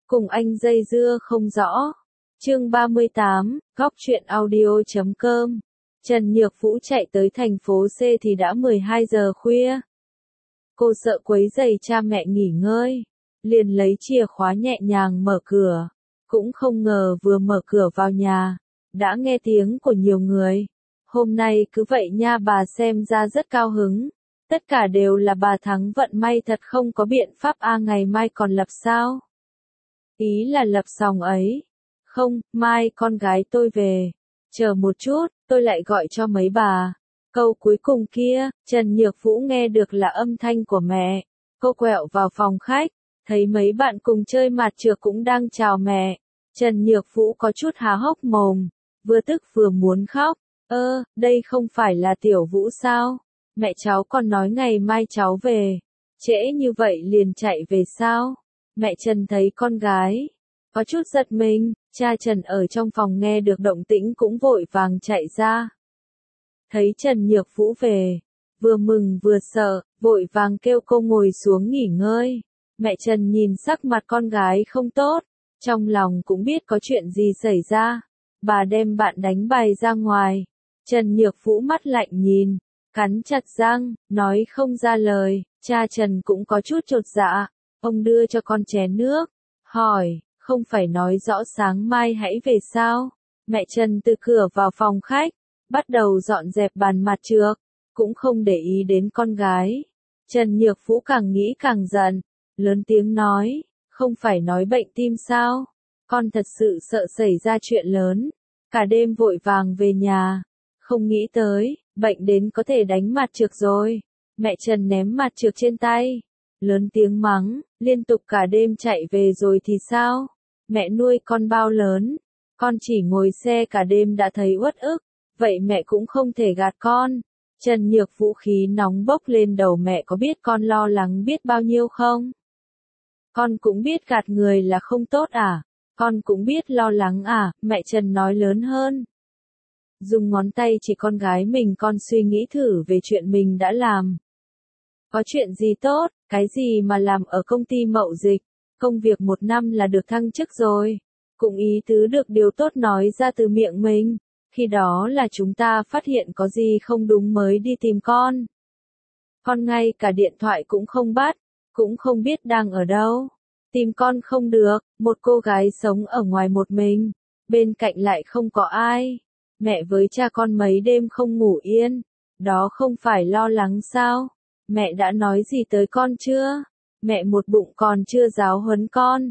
cùng anh dây dưa không rõ. Chương 38, góc truyện audio.com. Trần Nhược Vũ chạy tới thành phố C thì đã 12 giờ khuya. Cô sợ quấy rầy cha mẹ nghỉ ngơi, liền lấy chìa khóa nhẹ nhàng mở cửa. Cũng không ngờ vừa mở cửa vào nhà, đã nghe tiếng của nhiều người. Hôm nay cứ vậy nha, bà xem ra rất cao hứng. Tất cả đều là bà thắng vận may thật, không có biện pháp ngày mai còn lập sao? Ý là lập xong ấy. Không, mai con gái tôi về. Chờ một chút, tôi lại gọi cho mấy bà. Câu cuối cùng kia, Trần Nhược Vũ nghe được là âm thanh của mẹ. Cô quẹo vào phòng khách, thấy mấy bạn cùng chơi mặt trược cũng đang chào mẹ. Trần Nhược Vũ có chút há hốc mồm, vừa tức vừa muốn khóc. Đây không phải là Tiểu Vũ sao? Mẹ cháu còn nói ngày mai cháu về. Trễ như vậy liền chạy về sao? Mẹ Trần thấy con gái có chút giật mình, cha Trần ở trong phòng nghe được động tĩnh cũng vội vàng chạy ra. Thấy Trần Nhược Vũ về, vừa mừng vừa sợ, vội vàng kêu cô ngồi xuống nghỉ ngơi. Mẹ Trần nhìn sắc mặt con gái không tốt, trong lòng cũng biết có chuyện gì xảy ra. Bà đem bạn đánh bài ra ngoài. Trần Nhược Vũ mắt lạnh nhìn, cắn chặt răng, nói không ra lời. Cha Trần cũng có chút chột dạ. Ông đưa cho con chén nước, hỏi, không phải nói rõ sáng mai hãy về sao? Mẹ Trần từ cửa vào phòng khách, bắt đầu dọn dẹp bàn mặt trược, cũng không để ý đến con gái. Trần Nhược Vũ càng nghĩ càng giận, lớn tiếng nói, không phải nói bệnh tim sao? Con thật sự sợ xảy ra chuyện lớn, cả đêm vội vàng về nhà, không nghĩ tới, bệnh đến có thể đánh mặt trược rồi. Mẹ Trần ném mặt trược trên tay, lớn tiếng mắng, liên tục cả đêm chạy về rồi thì sao? Mẹ nuôi con bao lớn, con chỉ ngồi xe cả đêm đã thấy uất ức, vậy mẹ cũng không thể gạt con. Trần Nhược Vũ khí nóng bốc lên đầu, mẹ có biết con lo lắng biết bao nhiêu không? Con cũng biết gạt người là không tốt à? Con cũng biết lo lắng à? Mẹ Trần nói lớn hơn. Dùng ngón tay chỉ con gái mình, con suy nghĩ thử về chuyện mình đã làm. Có chuyện gì tốt, cái gì mà làm ở công ty mậu dịch, công việc 1 năm là được thăng chức rồi. Cũng ý tứ được điều tốt nói ra từ miệng mình. Khi đó là chúng ta phát hiện có gì không đúng mới đi tìm con. Con ngay cả điện thoại cũng không bắt, cũng không biết đang ở đâu. Tìm con không được, một cô gái sống ở ngoài một mình, bên cạnh lại không có ai. Mẹ với cha con mấy đêm không ngủ yên, đó không phải lo lắng sao? Mẹ đã nói gì tới con chưa? Mẹ một bụng còn chưa giáo huấn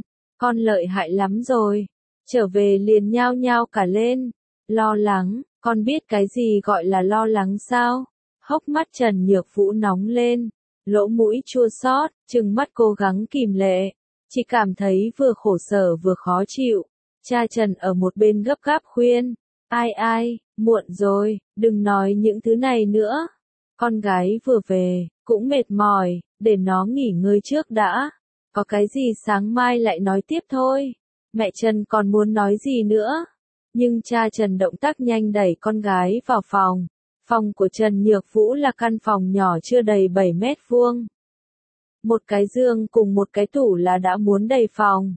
con lợi hại lắm rồi. Trở về liền nhao nhao cả lên. Lo lắng, con biết cái gì gọi là lo lắng sao? Hốc mắt Trần Nhược Vũ nóng lên, lỗ mũi chua xót, trừng mắt cố gắng kìm lệ. Chỉ cảm thấy vừa khổ sở vừa khó chịu. Cha Trần ở một bên gấp gáp khuyên. Ai, muộn rồi, đừng nói những thứ này nữa. Con gái vừa về, cũng mệt mỏi, để nó nghỉ ngơi trước đã. Có cái gì sáng mai lại nói tiếp thôi. Mẹ Trần còn muốn nói gì nữa. Nhưng cha Trần động tác nhanh đẩy con gái vào phòng. Phòng của Trần Nhược Vũ là căn phòng nhỏ chưa đầy 7 mét vuông. Một cái giường cùng một cái tủ là đã muốn đầy phòng.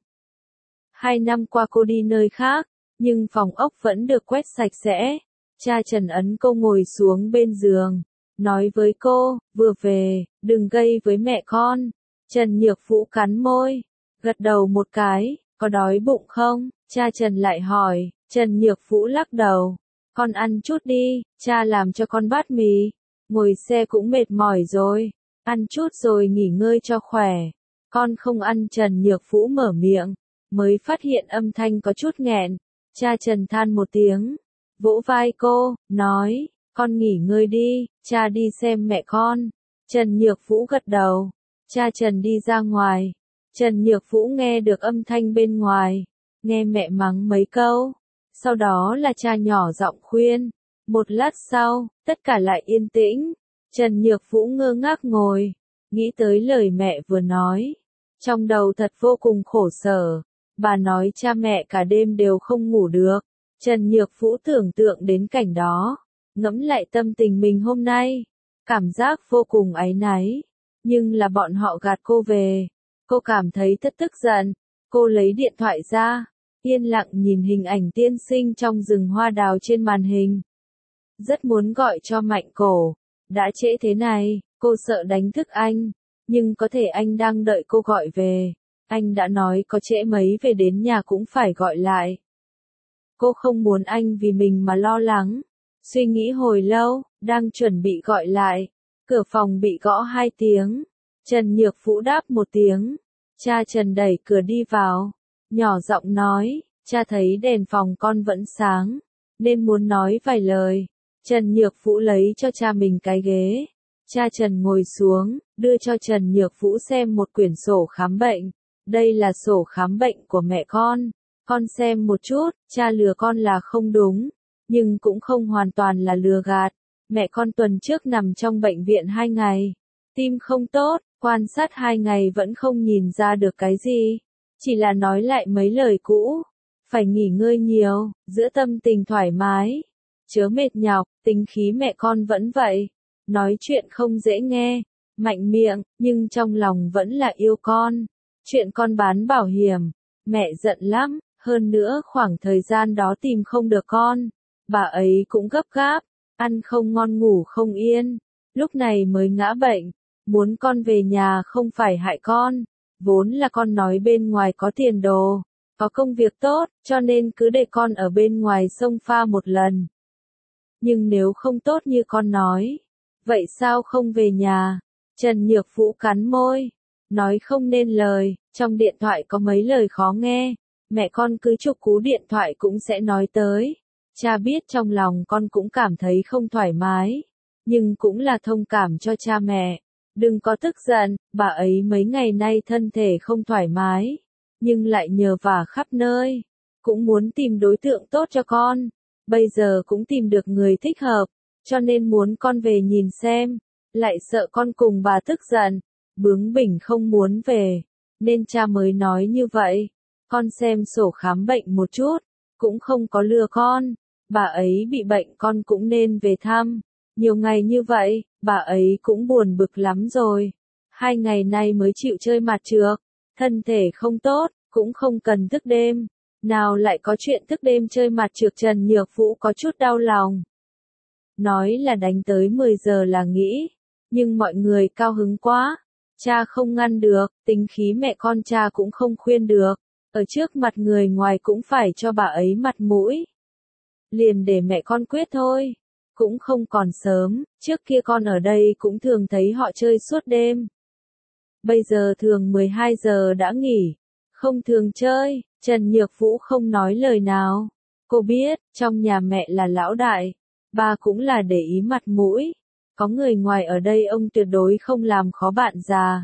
2 năm qua cô đi nơi khác, nhưng phòng ốc vẫn được quét sạch sẽ. Cha Trần ấn cô ngồi xuống bên giường, nói với cô, vừa về, đừng gây với mẹ con. Trần Nhược Vũ cắn môi, gật đầu một cái, có đói bụng không? Cha Trần lại hỏi. Trần Nhược Vũ lắc đầu, con ăn chút đi, cha làm cho con bát mì. Ngồi xe cũng mệt mỏi rồi, ăn chút rồi nghỉ ngơi cho khỏe. Con không ăn. Trần Nhược Vũ mở miệng, mới phát hiện âm thanh có chút nghẹn. Cha Trần than một tiếng, vỗ vai cô, nói, con nghỉ ngơi đi, cha đi xem mẹ con. Trần Nhược Vũ gật đầu, cha Trần đi ra ngoài. Trần Nhược Vũ nghe được âm thanh bên ngoài, nghe mẹ mắng mấy câu. Sau đó là cha nhỏ giọng khuyên. Một lát sau, tất cả lại yên tĩnh. Trần Nhược Vũ ngơ ngác ngồi, nghĩ tới lời mẹ vừa nói. Trong đầu thật vô cùng khổ sở. Bà nói cha mẹ cả đêm đều không ngủ được. Trần Nhược Vũ tưởng tượng đến cảnh đó, ngẫm lại tâm tình mình hôm nay. Cảm giác vô cùng áy náy. Nhưng là bọn họ gạt cô về. Cô cảm thấy thật tức giận. Cô lấy điện thoại ra, yên lặng nhìn hình ảnh tiên sinh trong rừng hoa đào trên màn hình. Rất muốn gọi cho Mạnh Cổ. Đã trễ thế này, cô sợ đánh thức anh. Nhưng có thể anh đang đợi cô gọi về. Anh đã nói có trễ mấy về đến nhà cũng phải gọi lại. Cô không muốn anh vì mình mà lo lắng. Suy nghĩ hồi lâu, đang chuẩn bị gọi lại. Cửa phòng bị gõ 2 tiếng. Trần Nhược Vũ đáp 1 tiếng. Cha Trần đẩy cửa đi vào. Nhỏ giọng nói, cha thấy đèn phòng con vẫn sáng. Nên muốn nói vài lời. Trần Nhược Vũ lấy cho cha mình cái ghế. Cha Trần ngồi xuống, đưa cho Trần Nhược Vũ xem một quyển sổ khám bệnh. Đây là sổ khám bệnh của mẹ con. Con xem một chút, cha lừa con là không đúng. Nhưng cũng không hoàn toàn là lừa gạt. Mẹ con tuần trước nằm trong bệnh viện 2 ngày. Tim không tốt, quan sát 2 ngày vẫn không nhìn ra được cái gì. Chỉ là nói lại mấy lời cũ. Phải nghỉ ngơi nhiều, giữ tâm tình thoải mái. Chớ mệt nhọc, tính khí mẹ con vẫn vậy. Nói chuyện không dễ nghe, mạnh miệng, nhưng trong lòng vẫn là yêu con. Chuyện con bán bảo hiểm, mẹ giận lắm, hơn nữa khoảng thời gian đó tìm không được con. Bà ấy cũng gấp gáp, ăn không ngon ngủ không yên, lúc này mới ngã bệnh. Muốn con về nhà không phải hại con, vốn là con nói bên ngoài có tiền đồ, có công việc tốt, cho nên cứ để con ở bên ngoài xông pha một lần. Nhưng nếu không tốt như con nói, vậy sao không về nhà? Trần Nhược Vũ cắn môi, nói không nên lời, trong điện thoại có mấy lời khó nghe, mẹ con cứ chục cú điện thoại cũng sẽ nói tới. Cha biết trong lòng con cũng cảm thấy không thoải mái, nhưng cũng là thông cảm cho cha mẹ. Đừng có tức giận, bà ấy mấy ngày nay thân thể không thoải mái, nhưng lại nhờ vả khắp nơi, cũng muốn tìm đối tượng tốt cho con. Bây giờ cũng tìm được người thích hợp, cho nên muốn con về nhìn xem, lại sợ con cùng bà tức giận, bướng bỉnh không muốn về, nên cha mới nói như vậy. Con xem sổ khám bệnh một chút, cũng không có lừa con, bà ấy bị bệnh con cũng nên về thăm. Nhiều ngày như vậy, bà ấy cũng buồn bực lắm rồi. 2 ngày nay mới chịu chơi mặt trược, thân thể không tốt, cũng không cần thức đêm. Nào lại có chuyện thức đêm chơi mặt trược. Trần Nhược Vũ có chút đau lòng. Nói là đánh tới 10 giờ là nghỉ, nhưng mọi người cao hứng quá. Cha không ngăn được, tính khí mẹ con cha cũng không khuyên được. Ở trước mặt người ngoài cũng phải cho bà ấy mặt mũi. Liền để mẹ con quyết thôi. Cũng không còn sớm, trước kia con ở đây cũng thường thấy họ chơi suốt đêm. Bây giờ thường 12 giờ đã nghỉ, không thường chơi. Trần Nhược Vũ không nói lời nào. Cô biết, trong nhà mẹ là lão đại, ba cũng là để ý mặt mũi. Có người ngoài ở đây ông tuyệt đối không làm khó bạn già.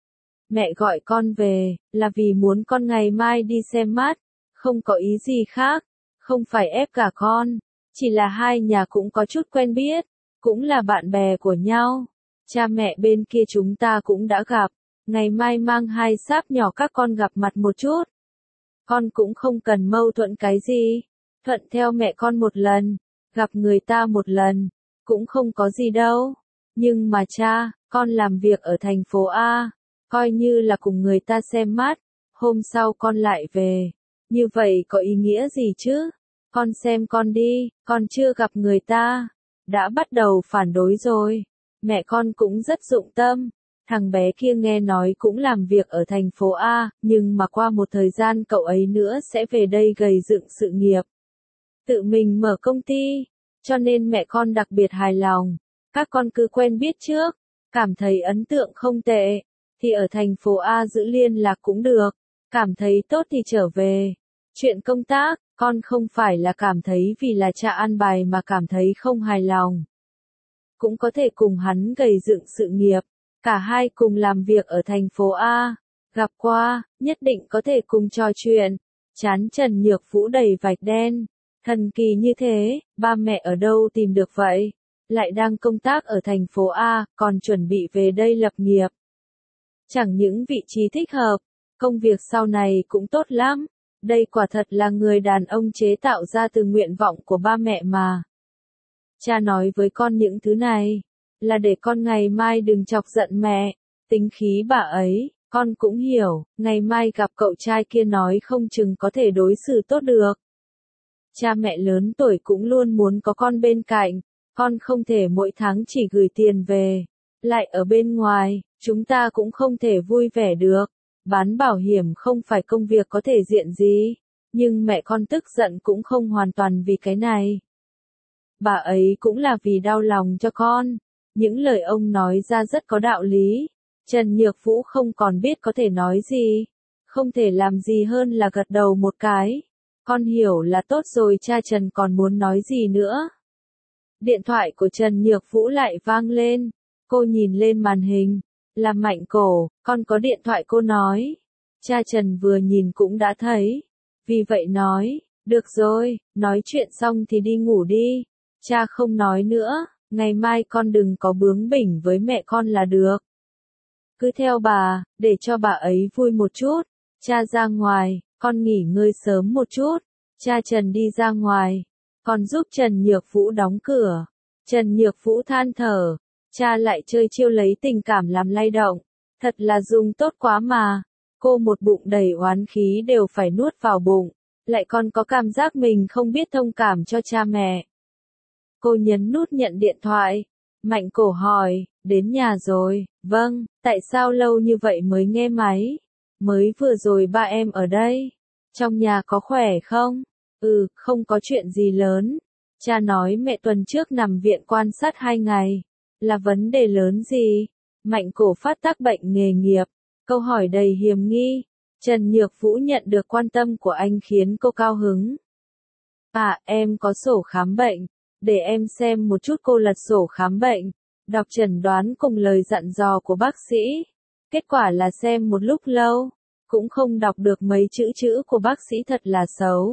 Mẹ gọi con về, là vì muốn con ngày mai đi xem mắt, không có ý gì khác, không phải ép cả con. Chỉ là hai nhà cũng có chút quen biết, cũng là bạn bè của nhau. Cha mẹ bên kia chúng ta cũng đã gặp, ngày mai mang 2 sáp nhỏ các con gặp mặt một chút. Con cũng không cần mâu thuẫn cái gì, thuận theo mẹ con một lần, gặp người ta một lần, cũng không có gì đâu. Nhưng mà cha, con làm việc ở thành phố A, coi như là cùng người ta xem mắt, hôm sau con lại về. Như vậy có ý nghĩa gì chứ? Con xem con đi, con chưa gặp người ta, đã bắt đầu phản đối rồi. Mẹ con cũng rất dụng tâm. Thằng bé kia nghe nói cũng làm việc ở thành phố A, nhưng mà qua một thời gian cậu ấy nữa sẽ về đây gầy dựng sự nghiệp. Tự mình mở công ty, cho nên mẹ con đặc biệt hài lòng. Các con cứ quen biết trước, cảm thấy ấn tượng không tệ, thì ở thành phố A giữ liên lạc cũng được, cảm thấy tốt thì trở về. Chuyện công tác, con không phải là cảm thấy vì là cha an bài mà cảm thấy không hài lòng. Cũng có thể cùng hắn gầy dựng sự nghiệp, cả hai cùng làm việc ở thành phố A, gặp qua, nhất định có thể cùng trò chuyện. Trán Trần Nhược Vũ đầy vạch đen, thần kỳ như thế, ba mẹ ở đâu tìm được vậy? Lại đang công tác ở thành phố A, còn chuẩn bị về đây lập nghiệp. Chẳng những vị trí thích hợp, công việc sau này cũng tốt lắm. Đây quả thật là người đàn ông chế tạo ra từ nguyện vọng của ba mẹ mà. Cha nói với con những thứ này, là để con ngày mai đừng chọc giận mẹ, tính khí bà ấy, Con cũng hiểu, ngày mai gặp cậu trai kia nói không chừng có thể đối xử tốt được. Cha mẹ lớn tuổi cũng luôn muốn có con bên cạnh, con không thể mỗi tháng chỉ gửi tiền về, lại ở bên ngoài, chúng ta cũng không thể vui vẻ được. Bán bảo hiểm không phải công việc có thể diện gì, nhưng mẹ con tức giận cũng không hoàn toàn vì cái này. Bà ấy cũng là vì đau lòng cho con. Những lời ông nói ra rất có đạo lý. Trần Nhược Vũ không còn biết có thể nói gì. Không thể làm gì hơn là gật đầu một cái. Con hiểu là tốt rồi, cha Trần còn muốn nói gì nữa. Điện thoại của Trần Nhược Vũ lại vang lên. Cô nhìn lên màn hình. Là Mạnh Cổ, con có điện thoại, cô nói. Cha Trần vừa nhìn cũng đã thấy. Vì vậy nói, được rồi, nói chuyện xong thì đi ngủ đi. Cha không nói nữa, ngày mai con đừng có bướng bỉnh với mẹ con là được. Cứ theo bà, để cho bà ấy vui một chút. Cha ra ngoài, con nghỉ ngơi sớm một chút. Cha Trần đi ra ngoài, còn giúp Trần Nhược Vũ đóng cửa. Trần Nhược Vũ than thở, cha lại chơi chiêu lấy tình cảm làm lay động. Thật là dùng tốt quá mà. Cô một bụng đầy oán khí đều phải nuốt vào bụng. Lại còn có cảm giác mình không biết thông cảm cho cha mẹ. Cô nhấn nút nhận điện thoại. Mạnh Cổ hỏi, đến nhà rồi, vâng, tại sao lâu như vậy mới nghe máy? Mới vừa rồi ba em ở đây. Trong nhà có khỏe không? Không có chuyện gì lớn. Cha nói mẹ tuần trước nằm viện quan sát 2 ngày. Là vấn đề lớn gì? Mạnh Cổ phát tác bệnh nghề nghiệp. Câu hỏi đầy hiểm nghi. Trần Nhược Vũ nhận được quan tâm của anh khiến cô cao hứng. Em có sổ khám bệnh. Để em xem một chút. Cô lật sổ khám bệnh. Đọc chẩn đoán cùng lời dặn dò của bác sĩ. Kết quả là xem một lúc lâu. Cũng không đọc được mấy chữ của bác sĩ, thật là xấu.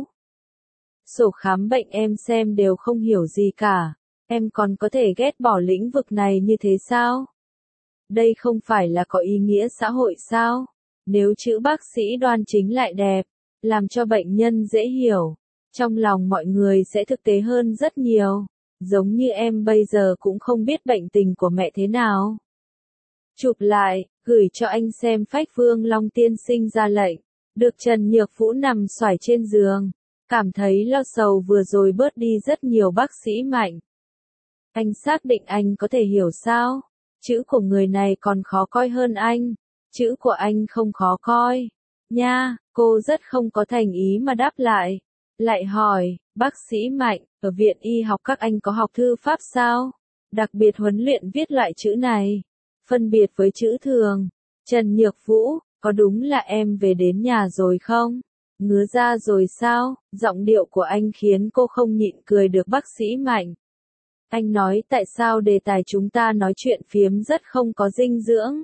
Sổ khám bệnh em xem đều không hiểu gì cả. Em còn có thể ghét bỏ lĩnh vực này như thế sao? Đây không phải là có ý nghĩa xã hội sao? Nếu chữ bác sĩ đoan chính lại đẹp, làm cho bệnh nhân dễ hiểu, trong lòng mọi người sẽ thực tế hơn rất nhiều. Giống như em bây giờ cũng không biết bệnh tình của mẹ thế nào. Chụp lại, gửi cho anh xem. Phách Vương Long tiên sinh ra lệnh. Được Trần Nhược Vũ nằm xoài trên giường. Cảm thấy lo sầu vừa rồi bớt đi rất nhiều. Bác sĩ Mạnh, anh xác định anh có thể hiểu sao? Chữ của người này còn khó coi hơn anh. Chữ của anh không khó coi. Nha, cô rất không có thành ý mà đáp lại. Lại hỏi, bác sĩ Mạnh, ở viện y học các anh có học thư pháp sao? Đặc biệt huấn luyện viết loại chữ này. Phân biệt với chữ thường. Trần Nhược Vũ, có đúng là em về đến nhà rồi không? Ngứa ra rồi sao? Giọng điệu của anh khiến cô không nhịn cười được. Bác sĩ Mạnh, anh nói tại sao đề tài chúng ta nói chuyện phiếm rất không có dinh dưỡng?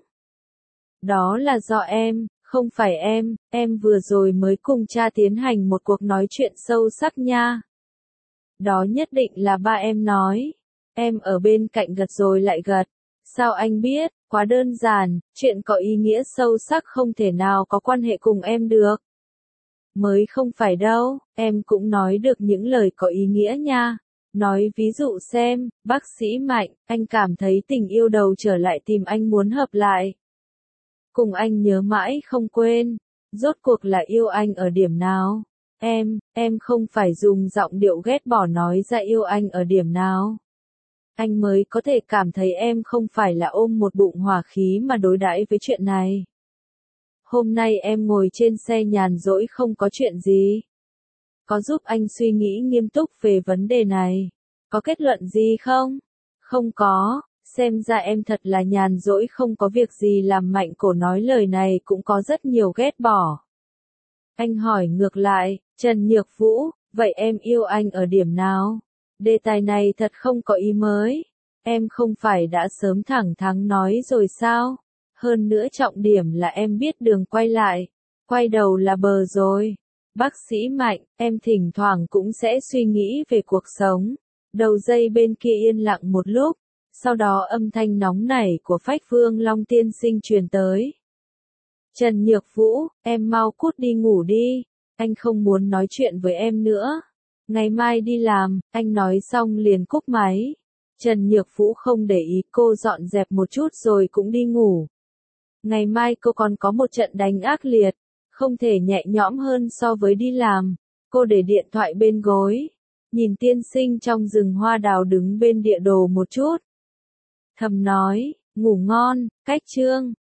Đó là do em, không phải em vừa rồi mới cùng cha tiến hành một cuộc nói chuyện sâu sắc nha. Đó nhất định là ba em nói. Em ở bên cạnh gật rồi lại gật. Sao anh biết? Quá đơn giản, chuyện có ý nghĩa sâu sắc không thể nào có quan hệ cùng em được. Mới không phải đâu, em cũng nói được những lời có ý nghĩa nha. Nói ví dụ xem, bác sĩ Mạnh, anh cảm thấy tình yêu đầu trở lại tìm anh muốn hợp lại. Cùng anh nhớ mãi không quên. Rốt cuộc là yêu anh ở điểm nào? Em không phải dùng giọng điệu ghét bỏ nói ra yêu anh ở điểm nào. Anh mới có thể cảm thấy em không phải là ôm một bụng hỏa khí mà đối đãi với chuyện này. Hôm nay em ngồi trên xe nhàn rỗi không có chuyện gì. Có giúp anh suy nghĩ nghiêm túc về vấn đề này. Có kết luận gì không? Không có, xem ra em thật là nhàn rỗi không có việc gì làm. Mạnh Cổ nói lời này cũng có rất nhiều ghét bỏ. Anh hỏi ngược lại, Trần Nhược Vũ, vậy em yêu anh ở điểm nào? Đề tài này thật không có ý mới. Em không phải đã sớm thẳng thắn nói rồi sao? Hơn nữa trọng điểm là em biết đường quay lại. Quay đầu là bờ rồi. Bác sĩ Mạnh, em thỉnh thoảng cũng sẽ suy nghĩ về cuộc sống. Đầu dây bên kia yên lặng một lúc. Sau đó âm thanh nóng nảy của Phách Vương Long tiên sinh truyền tới. Trần Nhược Vũ, em mau cút đi ngủ đi. Anh không muốn nói chuyện với em nữa. Ngày mai đi làm, anh nói xong liền cúp máy. Trần Nhược Vũ không để ý, cô dọn dẹp một chút rồi cũng đi ngủ. Ngày mai cô còn có một trận đánh ác liệt, không thể nhẹ nhõm hơn so với đi làm. Cô để điện thoại bên gối, nhìn tiên sinh trong rừng hoa đào đứng bên địa đồ một chút. Thầm nói, ngủ ngon, cách chương.